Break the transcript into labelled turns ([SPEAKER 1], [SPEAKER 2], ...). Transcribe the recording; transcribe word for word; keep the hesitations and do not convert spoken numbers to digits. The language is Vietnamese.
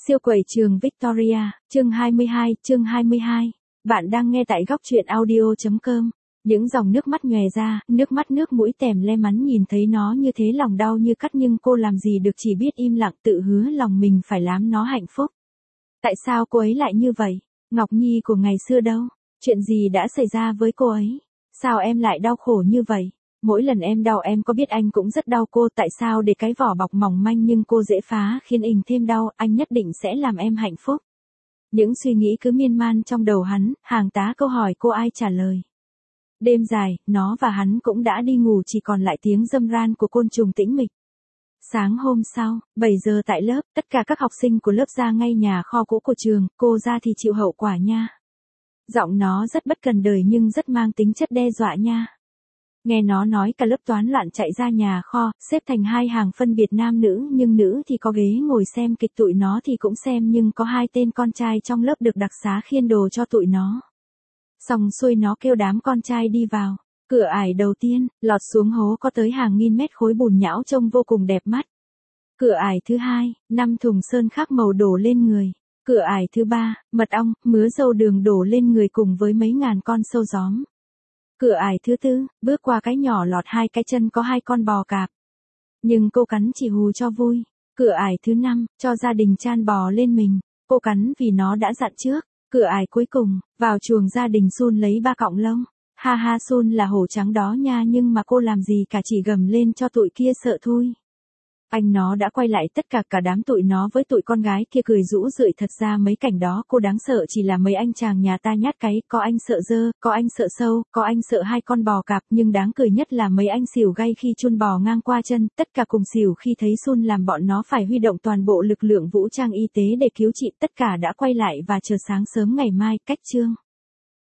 [SPEAKER 1] Siêu quầy trường Victoria, chương hai mươi hai, chương hai mươi hai. Bạn đang nghe tại góc truyện audio.com. Những dòng nước mắt nhòe ra, nước mắt nước mũi tèm le mắn nhìn thấy nó như thế lòng đau như cắt nhưng cô làm gì được chỉ biết im lặng tự hứa lòng mình phải làm nó hạnh phúc. Tại sao cô ấy lại như vậy? Ngọc Nhi của ngày xưa đâu? Chuyện gì đã xảy ra với cô ấy? Sao em lại đau khổ như vậy? Mỗi lần em đau em có biết anh cũng rất đau cô, tại sao để cái vỏ bọc mỏng manh nhưng cô dễ phá khiến anh thêm đau, anh nhất định sẽ làm em hạnh phúc. Những suy nghĩ cứ miên man trong đầu hắn, hàng tá câu hỏi cô ai trả lời. Đêm dài, nó và hắn cũng đã đi ngủ chỉ còn lại tiếng râm ran của côn trùng tĩnh mịch. Sáng hôm sau, bảy giờ tại lớp, tất cả các học sinh của lớp ra ngay nhà kho cũ của trường, cô ra thì chịu hậu quả nha. Giọng nó rất bất cần đời nhưng rất mang tính chất đe dọa nha. Nghe nó nói cả lớp toán loạn chạy ra nhà kho, xếp thành hai hàng phân biệt nam nữ, nhưng nữ thì có ghế ngồi xem kịch, tụi nó thì cũng xem, nhưng có hai tên con trai trong lớp được đặc xá khiêng đồ cho tụi nó. Xong xuôi nó kêu đám con trai đi vào. Cửa ải đầu tiên, lọt xuống hố có tới hàng nghìn mét khối bùn nhão trông vô cùng đẹp mắt. Cửa ải thứ hai, năm thùng sơn khác màu đổ lên người. Cửa ải thứ ba, mật ong, mứa dâu đường đổ lên người cùng với mấy ngàn con sâu gióm. Cửa ải thứ tư, bước qua cái nhỏ lọt hai cái chân có hai con bò cạp. Nhưng cô cắn chỉ hù cho vui. Cửa ải thứ năm, cho gia đình chan bò lên mình. Cô cắn vì nó đã dặn trước. Cửa ải cuối cùng, vào chuồng gia đình Sun lấy ba cọng lông. Ha ha, Sun là hổ trắng đó nha, nhưng mà cô làm gì cả, chỉ gầm lên cho tụi kia sợ thôi. Anh nó đã quay lại tất cả cả đám tụi nó với tụi con gái kia cười rũ rượi, thật ra mấy cảnh đó cô đáng sợ chỉ là mấy anh chàng nhà ta nhát cái, có anh sợ dơ, có anh sợ sâu, có anh sợ hai con bò cạp, nhưng đáng cười nhất là mấy anh xỉu gay khi chun bò ngang qua chân, tất cả cùng xỉu khi thấy Sun làm bọn nó phải huy động toàn bộ lực lượng vũ trang y tế để cứu trị, tất cả đã quay lại và chờ sáng sớm ngày mai, cách chương.